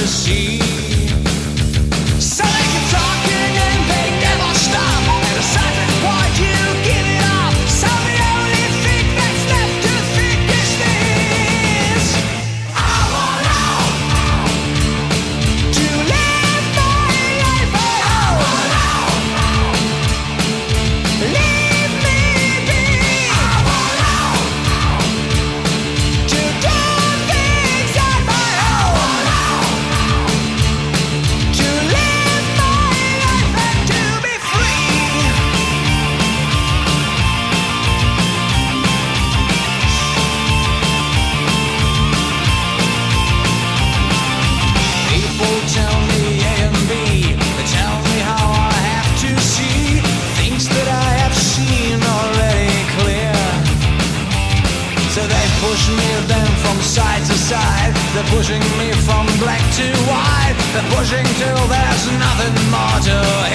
to see. So they keep talking and they never stop. At a certain point you give it up. So the only thing that's left to think is this: I want out to live my life. I want out. Leave me be. I want out to do things on my own. I want out to live my life and to be free. People tell me A and B. They tell me how I have to see things that I have seen already clear. So they push me then from side to side. They're pushing me from black to white. They're pushing till there's nothing more to